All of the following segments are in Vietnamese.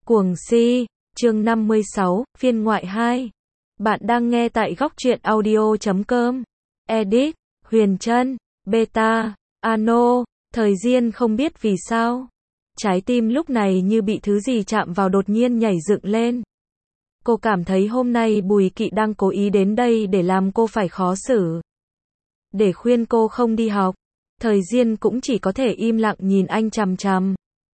Cuồng si, chương 56, phiên ngoại 2. Bạn đang nghe tại góc truyện audio.com. Edit, Huyền Trân, Beta, Ano, Thời Diên không biết vì sao. Trái tim lúc này như bị thứ gì chạm vào đột nhiên nhảy dựng lên. Cô cảm thấy hôm nay Bùi Kỵ đang cố ý đến đây để làm cô phải khó xử. Để khuyên cô không đi học. Thời Diên cũng chỉ có thể im lặng nhìn anh chằm chằm.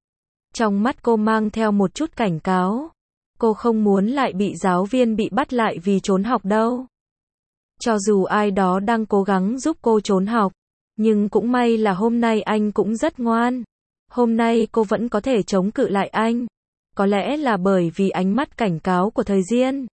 Trong mắt cô mang theo một chút cảnh cáo. Cô không muốn lại bị giáo viên bị bắt lại vì trốn học đâu. Cho dù ai đó đang cố gắng giúp cô trốn học, nhưng cũng may là hôm nay anh cũng rất ngoan. Hôm nay cô vẫn có thể chống cự lại anh. Có lẽ là bởi vì ánh mắt cảnh cáo của Thời Diên.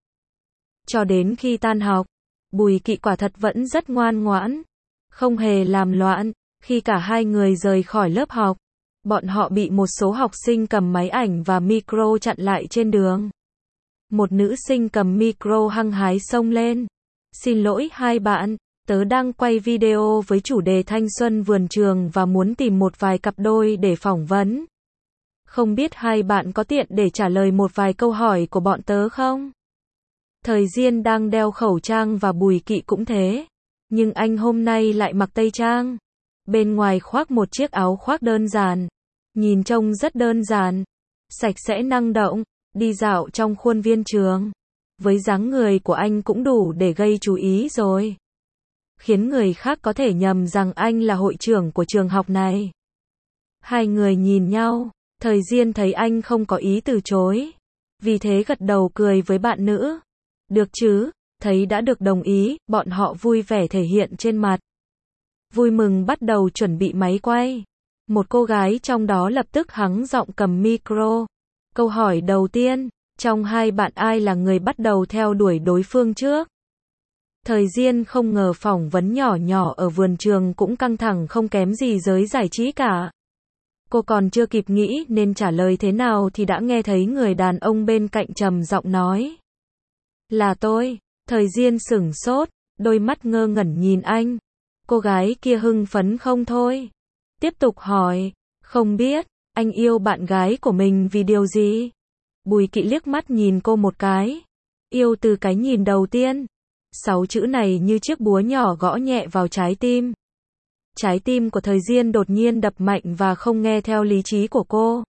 Cho đến khi tan học, Bùi Kỵ quả thật vẫn rất ngoan ngoãn, không hề làm loạn. Khi cả hai người rời khỏi lớp học, bọn họ bị một số học sinh cầm máy ảnh và micro chặn lại trên đường. Một nữ sinh cầm micro hăng hái xông lên. Xin lỗi hai bạn, tớ đang quay video với chủ đề thanh xuân vườn trường và muốn tìm một vài cặp đôi để phỏng vấn. Không biết hai bạn có tiện để trả lời một vài câu hỏi của bọn tớ không? Thời Diên đang đeo khẩu trang và Bùi Kỵ cũng thế. Nhưng anh hôm nay lại mặc tây trang. Bên ngoài khoác một chiếc áo khoác đơn giản. Nhìn trông rất đơn giản, sạch sẽ năng động, đi dạo trong khuôn viên trường. Với dáng người của anh cũng đủ để gây chú ý rồi. Khiến người khác có thể nhầm rằng anh là hội trưởng của trường học này. Hai người nhìn nhau, Thời Diên thấy anh không có ý từ chối. Vì thế gật đầu cười với bạn nữ. Được chứ, thấy đã được đồng ý, bọn họ vui vẻ thể hiện trên mặt. Vui mừng bắt đầu chuẩn bị máy quay. Một cô gái trong đó lập tức hắng giọng cầm micro. Câu hỏi đầu tiên, trong hai bạn ai là người bắt đầu theo đuổi đối phương trước? Thời Diên không ngờ phỏng vấn nhỏ nhỏ ở vườn trường cũng căng thẳng không kém gì giới giải trí cả. Cô còn chưa kịp nghĩ nên trả lời thế nào thì đã nghe thấy người đàn ông bên cạnh trầm giọng nói. Là tôi. Thời Diên sửng sốt, đôi mắt ngơ ngẩn nhìn anh. Cô gái kia hưng phấn không thôi. Tiếp tục hỏi, không biết, anh yêu bạn gái của mình vì điều gì? Bùi Kỵ liếc mắt nhìn cô một cái. Yêu từ cái nhìn đầu tiên. 6 chữ này như chiếc búa nhỏ gõ nhẹ vào trái tim. Trái tim của Thời Diên đột nhiên đập mạnh và không nghe theo lý trí của cô.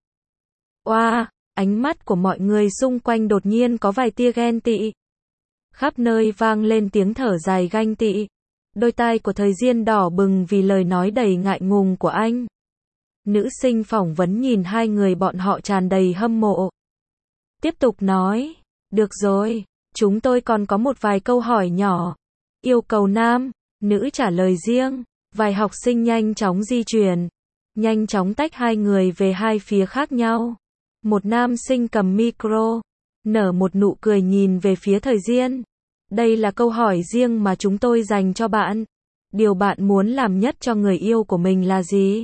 Oa, ánh mắt của mọi người xung quanh đột nhiên có vài tia ghen tị. Khắp nơi vang lên tiếng thở dài ganh tị. Đôi tai của Thời Diên đỏ bừng vì lời nói đầy ngại ngùng của anh. Nữ sinh phỏng vấn nhìn hai người bọn họ tràn đầy hâm mộ. Tiếp tục nói, được rồi, chúng tôi còn có một vài câu hỏi nhỏ. Yêu cầu nam, nữ trả lời riêng. Vài học sinh nhanh chóng di chuyển, nhanh chóng tách hai người về hai phía khác nhau. Một nam sinh cầm micro, nở một nụ cười nhìn về phía Thời Diên. Đây là câu hỏi riêng mà chúng tôi dành cho bạn. Điều bạn muốn làm nhất cho người yêu của mình là gì?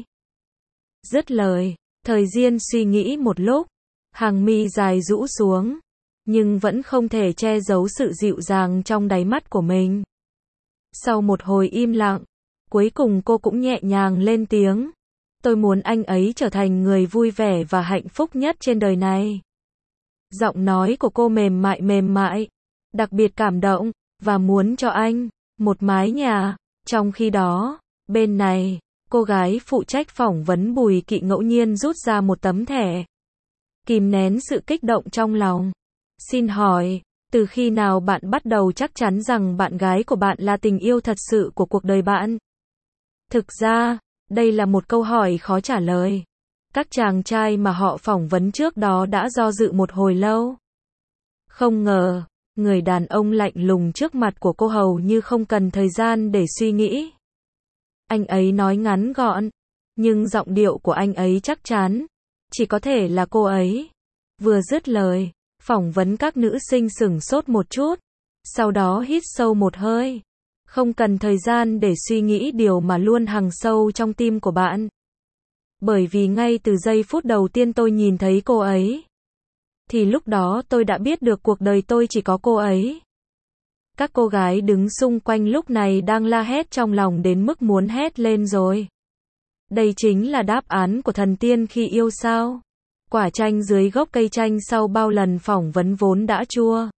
Dứt lời, Thời Diên suy nghĩ một lúc, hàng mi dài rũ xuống, nhưng vẫn không thể che giấu sự dịu dàng trong đáy mắt của mình. Sau một hồi im lặng, cuối cùng cô cũng nhẹ nhàng lên tiếng. Tôi muốn anh ấy trở thành người vui vẻ và hạnh phúc nhất trên đời này. Giọng nói của cô mềm mại, đặc biệt cảm động, và muốn cho anh một mái nhà. Trong khi đó, bên này, cô gái phụ trách phỏng vấn Bùi Kỵ ngẫu nhiên rút ra một tấm thẻ. Kìm nén sự kích động trong lòng. Xin hỏi, từ khi nào bạn bắt đầu chắc chắn rằng bạn gái của bạn là tình yêu thật sự của cuộc đời bạn? Thực ra, đây là một câu hỏi khó trả lời. Các chàng trai mà họ phỏng vấn trước đó đã do dự một hồi lâu. Không ngờ, người đàn ông lạnh lùng trước mặt của cô hầu như không cần thời gian để suy nghĩ. Anh ấy nói ngắn gọn, nhưng giọng điệu của anh ấy chắc chắn. Chỉ có thể là cô ấy. Vừa dứt lời, phỏng vấn các nữ sinh sửng sốt một chút. Sau đó hít sâu một hơi. Không cần thời gian để suy nghĩ điều mà luôn hằn sâu trong tim của bạn. Bởi vì ngay từ giây phút đầu tiên tôi nhìn thấy cô ấy, thì lúc đó tôi đã biết được cuộc đời tôi chỉ có cô ấy. Các cô gái đứng xung quanh lúc này đang la hét trong lòng đến mức muốn hét lên rồi. Đây chính là đáp án của thần tiên khi yêu sao? Quả chanh dưới gốc cây chanh sau bao lần phỏng vấn vốn đã chua.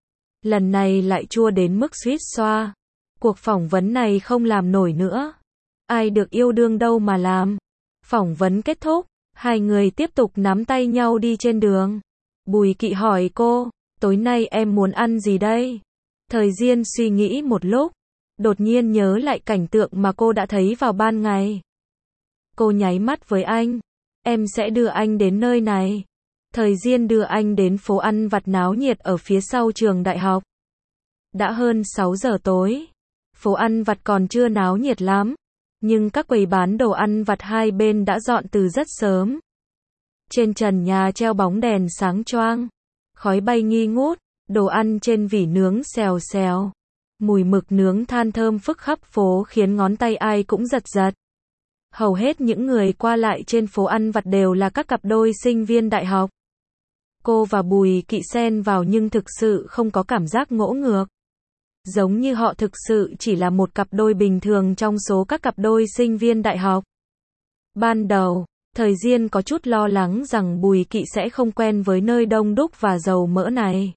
Lần này lại chua đến mức suýt xoa. Cuộc phỏng vấn này không làm nổi nữa. Ai được yêu đương đâu mà làm. Phỏng vấn kết thúc, hai người tiếp tục nắm tay nhau đi trên đường. Bùi Kỵ hỏi cô, tối nay em muốn ăn gì đây? Thời Diên suy nghĩ một lúc, đột nhiên nhớ lại cảnh tượng mà cô đã thấy vào ban ngày. Cô nháy mắt với anh, em sẽ đưa anh đến nơi này. Thời Diên đưa anh đến phố ăn vặt náo nhiệt ở phía sau trường đại học. Đã hơn 6 giờ tối, phố ăn vặt còn chưa náo nhiệt lắm, nhưng các quầy bán đồ ăn vặt hai bên đã dọn từ rất sớm. Trên trần nhà treo bóng đèn sáng choang, khói bay nghi ngút, đồ ăn trên vỉ nướng xèo xèo. Mùi mực nướng than thơm phức khắp phố khiến ngón tay ai cũng giật giật. Hầu hết những người qua lại trên phố ăn vặt đều là các cặp đôi sinh viên đại học. Cô và Bùi Kỵ xen vào nhưng thực sự không có cảm giác ngỗ ngược. Giống như họ thực sự chỉ là một cặp đôi bình thường trong số các cặp đôi sinh viên đại học. Ban đầu, Thời Diên có chút lo lắng rằng Bùi Kỵ sẽ không quen với nơi đông đúc và dầu mỡ này.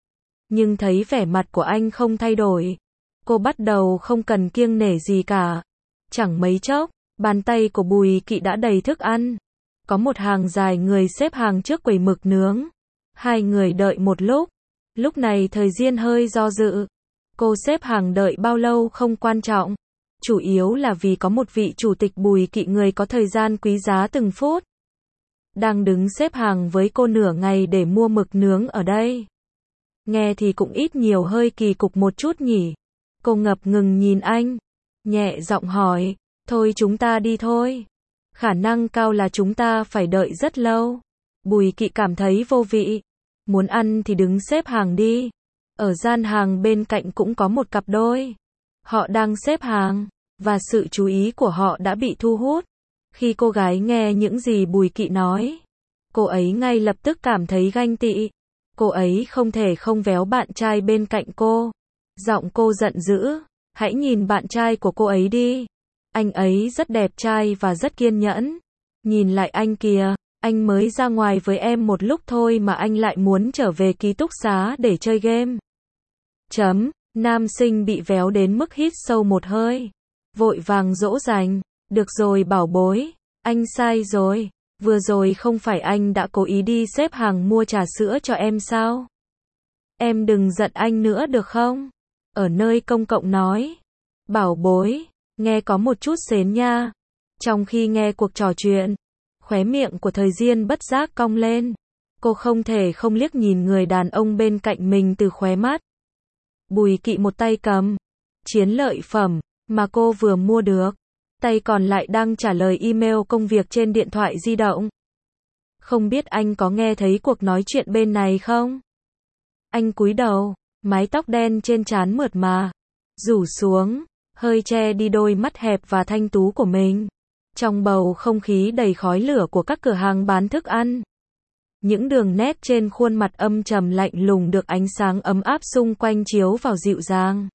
Nhưng thấy vẻ mặt của anh không thay đổi, cô bắt đầu không cần kiêng nể gì cả. Chẳng mấy chốc, bàn tay của Bùi Kỵ đã đầy thức ăn. Có một hàng dài người xếp hàng trước quầy mực nướng. Hai người đợi một lúc này Thời Diên hơi do dự. Cô xếp hàng đợi bao lâu không quan trọng. Chủ yếu là vì có một vị chủ tịch Bùi Kỵ người có thời gian quý giá từng phút. Đang đứng xếp hàng với cô nửa ngày để mua mực nướng ở đây. Nghe thì cũng ít nhiều hơi kỳ cục một chút nhỉ. Cô ngập ngừng nhìn anh, nhẹ giọng hỏi, thôi chúng ta đi thôi. Khả năng cao là chúng ta phải đợi rất lâu. Bùi Kỵ cảm thấy vô vị. Muốn ăn thì đứng xếp hàng đi. Ở gian hàng bên cạnh cũng có một cặp đôi. Họ đang xếp hàng, và sự chú ý của họ đã bị thu hút. Khi cô gái nghe những gì Bùi Kỵ nói, cô ấy ngay lập tức cảm thấy ganh tị. Cô ấy không thể không véo bạn trai bên cạnh cô. Giọng cô giận dữ, hãy nhìn bạn trai của cô ấy đi. Anh ấy rất đẹp trai và rất kiên nhẫn. Nhìn lại anh kìa, anh mới ra ngoài với em một lúc thôi mà anh lại muốn trở về ký túc xá để chơi game. Nam sinh bị véo đến mức hít sâu một hơi. Vội vàng dỗ dành, được rồi bảo bối, anh sai rồi. Vừa rồi không phải anh đã cố ý đi xếp hàng mua trà sữa cho em sao? Em đừng giận anh nữa được không? Ở nơi công cộng nói. Bảo bối, nghe có một chút sến nha. Trong khi nghe cuộc trò chuyện, khóe miệng của Thời Diên bất giác cong lên. Cô không thể không liếc nhìn người đàn ông bên cạnh mình từ khóe mắt. Bùi Kỵ một tay cầm chiến lợi phẩm mà cô vừa mua được, tay còn lại đang trả lời email công việc trên điện thoại di động. Không biết anh có nghe thấy cuộc nói chuyện bên này không? Anh cúi đầu, mái tóc đen trên trán mượt mà rủ xuống, hơi che đi đôi mắt hẹp và thanh tú của mình. Trong bầu không khí đầy khói lửa của các cửa hàng bán thức ăn, những đường nét trên khuôn mặt âm trầm lạnh lùng được ánh sáng ấm áp xung quanh chiếu vào dịu dàng,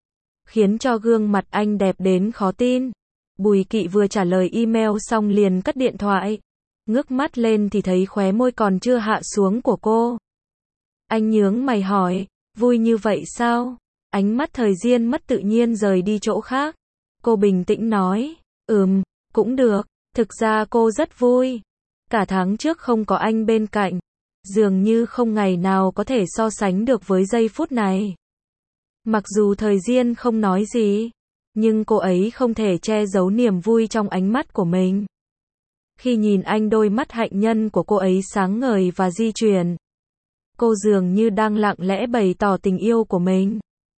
khiến cho gương mặt anh đẹp đến khó tin. Bùi Kỵ vừa trả lời email xong liền cất điện thoại. Ngước mắt lên thì thấy khóe môi còn chưa hạ xuống của cô. Anh nhướng mày hỏi, vui như vậy sao? Ánh mắt Thời Diên mất tự nhiên rời đi chỗ khác. Cô bình tĩnh nói, cũng được, thực ra cô rất vui. Cả tháng trước không có anh bên cạnh, dường như không ngày nào có thể so sánh được với giây phút này. Mặc dù Thời Diên không nói gì, nhưng cô ấy không thể che giấu niềm vui trong ánh mắt của mình. Khi nhìn anh, đôi mắt hạnh nhân của cô ấy sáng ngời và di chuyển. Cô dường như đang lặng lẽ bày tỏ tình yêu của mình.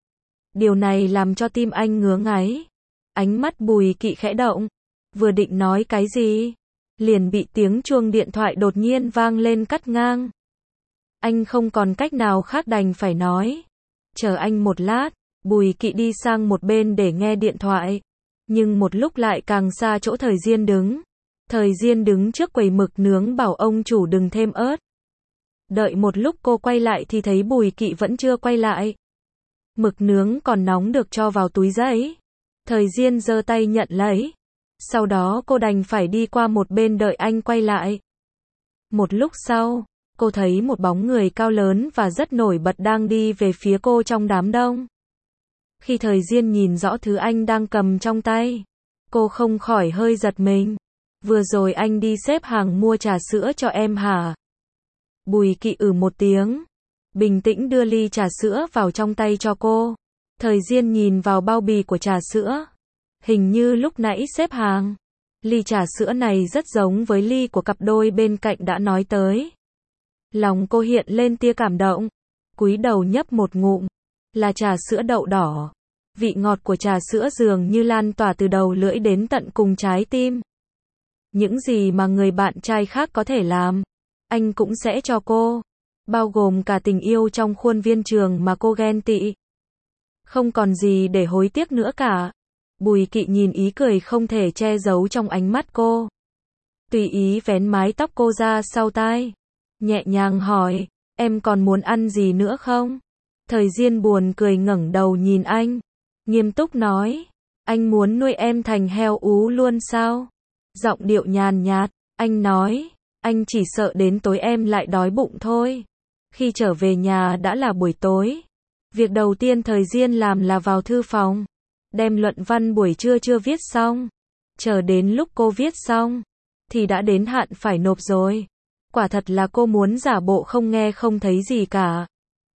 Điều này làm cho tim anh ngứa ngáy. Ánh mắt Bùi Kỵ khẽ động, vừa định nói cái gì, liền bị tiếng chuông điện thoại đột nhiên vang lên cắt ngang. Anh không còn cách nào khác đành phải nói, chờ anh một lát. Bùi Kỵ đi sang một bên để nghe điện thoại, nhưng một lúc lại càng xa chỗ Thời Diên đứng. Thời Diên đứng trước quầy mực nướng bảo ông chủ đừng thêm ớt. Đợi một lúc cô quay lại thì thấy Bùi Kỵ vẫn chưa quay lại. Mực nướng còn nóng được cho vào túi giấy. Thời Diên giơ tay nhận lấy. Sau đó cô đành phải đi qua một bên đợi anh quay lại. Một lúc sau, cô thấy một bóng người cao lớn và rất nổi bật đang đi về phía cô trong đám đông. Khi Thời Diên nhìn rõ thứ anh đang cầm trong tay, cô không khỏi hơi giật mình. Vừa rồi anh đi xếp hàng mua trà sữa cho em hả? Bùi Kỵ một tiếng, bình tĩnh đưa ly trà sữa vào trong tay cho cô. Thời Diên nhìn vào bao bì của trà sữa. Hình như lúc nãy xếp hàng, ly trà sữa này rất giống với ly của cặp đôi bên cạnh đã nói tới. Lòng cô hiện lên tia cảm động, cúi đầu nhấp một ngụm, là trà sữa đậu đỏ. Vị ngọt của trà sữa dường như lan tỏa từ đầu lưỡi đến tận cùng trái tim. Những gì mà người bạn trai khác có thể làm, anh cũng sẽ cho cô, bao gồm cả tình yêu trong khuôn viên trường mà cô ghen tị. Không còn gì để hối tiếc nữa cả. Bùi Kỵ nhìn ý cười không thể che giấu trong ánh mắt cô. Tùy ý vén mái tóc cô ra sau tai, nhẹ nhàng hỏi, em còn muốn ăn gì nữa không? Thời Diên buồn cười ngẩng đầu nhìn anh, nghiêm túc nói, anh muốn nuôi em thành heo ú luôn sao? Giọng điệu nhàn nhạt, anh nói, anh chỉ sợ đến tối em lại đói bụng thôi. Khi trở về nhà đã là buổi tối. Việc đầu tiên Thời Diên làm là vào thư phòng, đem luận văn buổi trưa chưa viết xong. Chờ đến lúc cô viết xong, thì đã đến hạn phải nộp rồi. Quả thật là cô muốn giả bộ không nghe không thấy gì cả.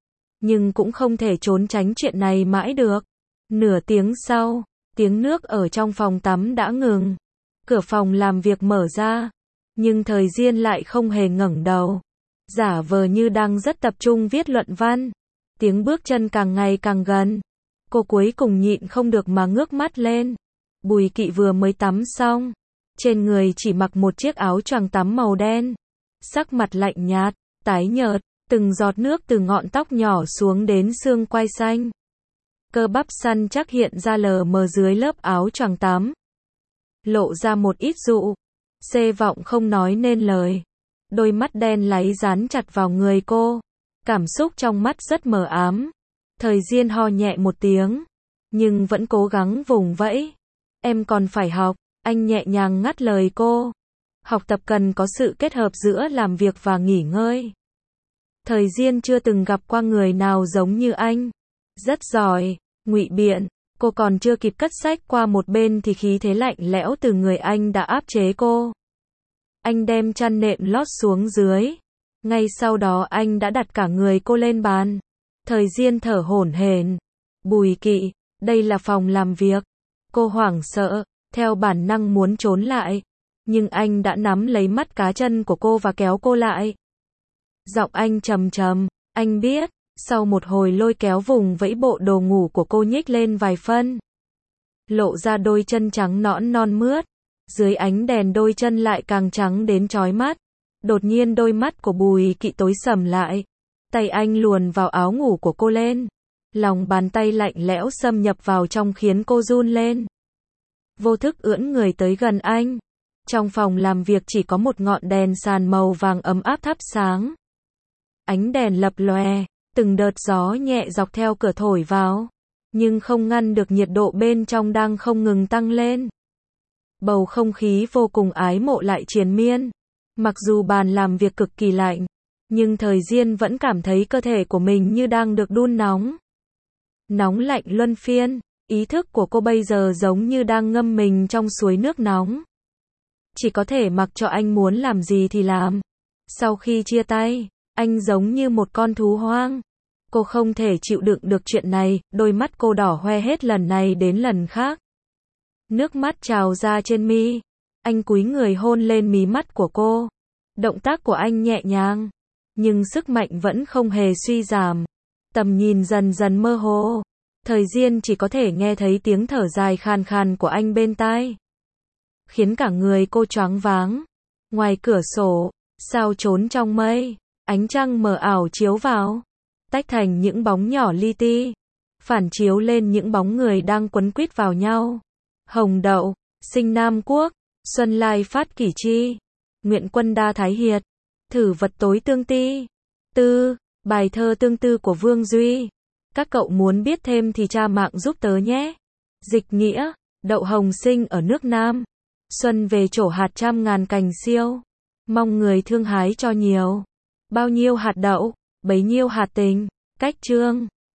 Nhưng cũng không thể trốn tránh chuyện này mãi được. Nửa tiếng sau, tiếng nước ở trong phòng tắm đã ngừng. Cửa phòng làm việc mở ra, nhưng Thời Diên lại không hề ngẩng đầu, giả vờ như đang rất tập trung viết luận văn. Tiếng bước chân càng ngày càng gần. Cô cuối cùng nhịn không được mà ngước mắt lên. Bùi Kỵ vừa mới tắm xong, trên người chỉ mặc một chiếc áo choàng tắm màu đen. Sắc mặt lạnh nhạt, tái nhợt, từng giọt nước từ ngọn tóc nhỏ xuống đến xương quai xanh. Cơ bắp săn chắc hiện ra lờ mờ dưới lớp áo choàng tắm, lộ ra một ít dụ. Xê vọng không nói nên lời. Đôi mắt đen láy dán chặt vào người cô. Cảm xúc trong mắt rất mờ ám. Thời Diên ho nhẹ một tiếng, nhưng vẫn cố gắng vùng vẫy. Em còn phải học, anh nhẹ nhàng ngắt lời cô. Học tập cần có sự kết hợp giữa làm việc và nghỉ ngơi. Thời Diên chưa từng gặp qua người nào giống như anh. Rất giỏi, ngụy biện. Cô còn chưa kịp cất sách qua một bên thì khí thế lạnh lẽo từ người anh đã áp chế cô. Anh đem chăn nệm lót xuống dưới. Ngay sau đó anh đã đặt cả người cô lên bàn. Thời Diên thở hổn hển. Bùi Kỵ, đây là phòng làm việc. Cô hoảng sợ, theo bản năng muốn trốn lại. Nhưng anh đã nắm lấy mắt cá chân của cô và kéo cô lại. Giọng anh trầm trầm, anh biết. Sau một hồi lôi kéo vùng vẫy bộ đồ ngủ của cô nhích lên vài phân. Lộ ra đôi chân trắng nõn non mướt. Dưới ánh đèn đôi chân lại càng trắng đến chói mắt. Đột nhiên đôi mắt của Bùi Kỵ tối sầm lại. Tay anh luồn vào áo ngủ của cô lên. Lòng bàn tay lạnh lẽo xâm nhập vào trong khiến cô run lên. Vô thức ưỡn người tới gần anh. Trong phòng làm việc chỉ có một ngọn đèn sàn màu vàng ấm áp thắp sáng. Ánh đèn lập lòe, từng đợt gió nhẹ dọc theo cửa thổi vào, nhưng không ngăn được nhiệt độ bên trong đang không ngừng tăng lên. Bầu không khí vô cùng ái mộ lại triền miên. Mặc dù bàn làm việc cực kỳ lạnh, nhưng Thời Diên vẫn cảm thấy cơ thể của mình như đang được đun nóng. Nóng lạnh luân phiên, ý thức của cô bây giờ giống như đang ngâm mình trong suối nước nóng. Chỉ có thể mặc cho anh muốn làm gì thì làm. Sau khi chia tay, anh giống như một con thú hoang. Cô không thể chịu đựng được chuyện này, đôi mắt cô đỏ hoe hết lần này đến lần khác. Nước mắt trào ra trên mi. Anh cúi người hôn lên mí mắt của cô. Động tác của anh nhẹ nhàng, nhưng sức mạnh vẫn không hề suy giảm. Tầm nhìn dần dần mơ hồ. Thời Diên chỉ có thể nghe thấy tiếng thở dài khàn khàn của anh bên tai, khiến cả người cô choáng váng. Ngoài cửa sổ, sao trốn trong mây, ánh trăng mờ ảo chiếu vào, tách thành những bóng nhỏ li ti, phản chiếu lên những bóng người đang quấn quýt vào nhau. Hồng Đậu, Sinh Nam Quốc, Xuân Lai Phát Kỷ Chi, Nguyện Quân Đa Thái Hiệt, Thử Vật Tối Tương Ti, Tư, bài thơ tương tư của Vương Duy. Các cậu muốn biết thêm thì tra mạng giúp tớ nhé. Dịch nghĩa, Đậu Hồng sinh ở nước Nam. Xuân về trổ hạt trăm ngàn cành siêu. Mong người thương hái cho nhiều. Bao nhiêu hạt đậu, bấy nhiêu hạt tình. Cách chương